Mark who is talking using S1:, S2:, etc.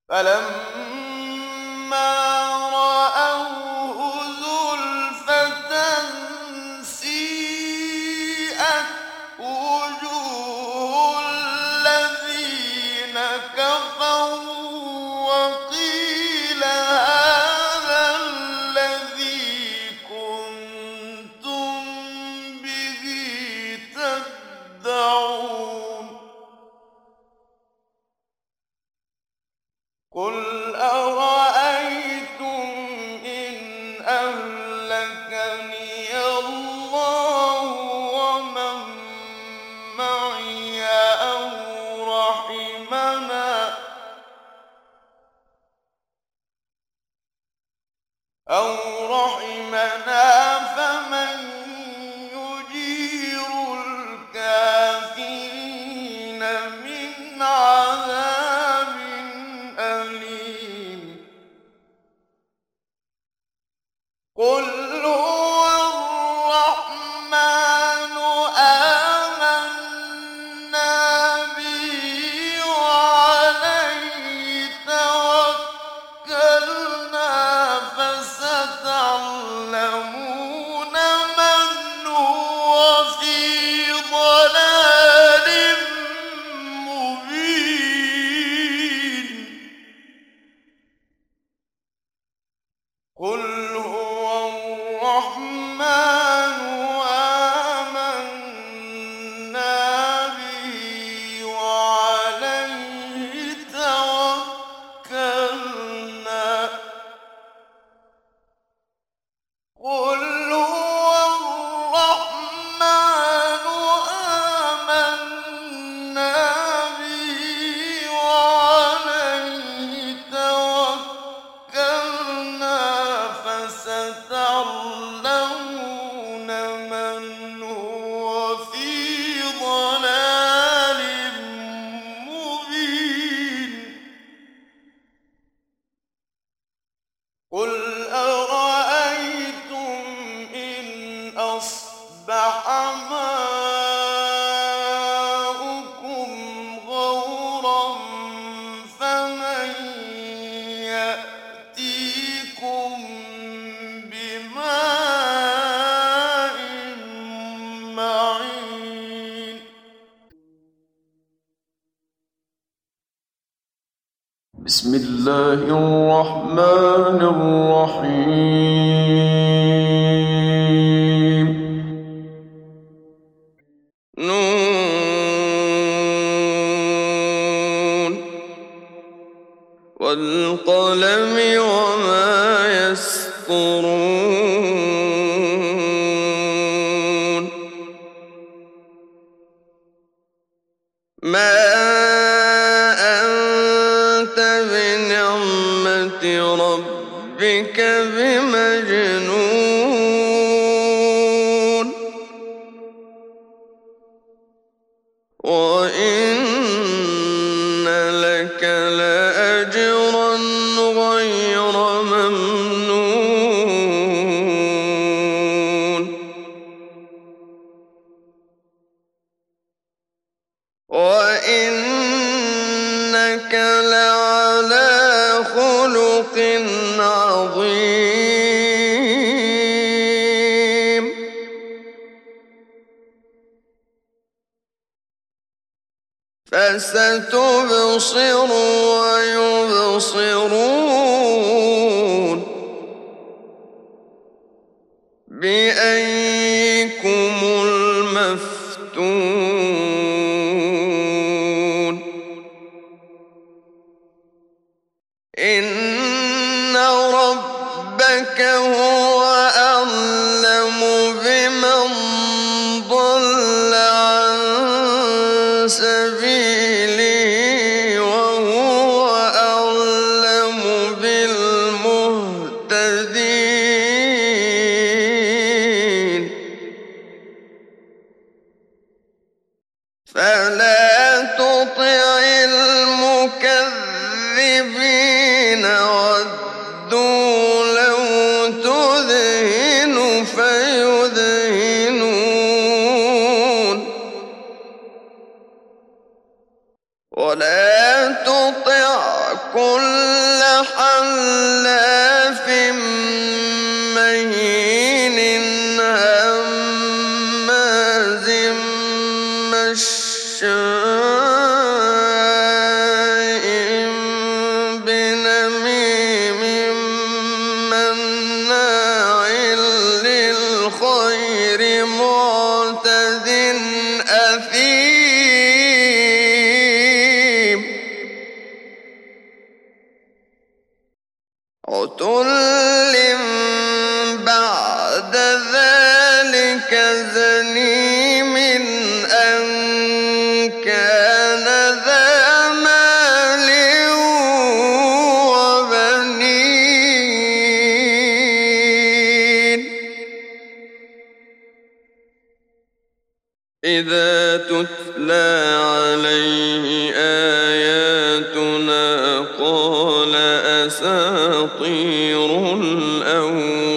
S1: فلما رأوه زلفة سيئت وجوه الذين كفروا وقيل هذا الذي كنتم به تدعون قل أرأيتم إن أهلكني الله ومن معي أو رحمنا فمن يجير الكافرين من عذاب أليم قل هو الرحمن آمنا به وعليه توكلنا فستعلمون من هو في ضلال مبين قل هو الرحمن آمنا به وعليه توكلنا قل هو الرحمن آمنا به وعليه توكلنا فستعلمون من هو في ضلال مبين قل أرأيتم إن أصبح ماؤكم غورا فمن يأتيكم بماء معين بسم الله الرحمن الرحيم نون والقلم وما يسطرون ما أنت بنعمة ربك بمجنون وإن لك لأجرا غير ممنون وإنك لعلى خلق عظيم فستبصر ويبصرون بأيكم المفتون إن ربك هو أعلم بمن ضل عن سبيله وهو أعلم بالمهتدين فلا تطع المكذبين ودوا لو تدهن فيدهنون ولا تطع كل حلاف مهين هماز مشاء بنميم مناع للخير معتد أثيم عتل بعد ذلك زنيم أن كان ذا مال وبنين إذا تتلى عليه آياتنا قال أساطير الأولين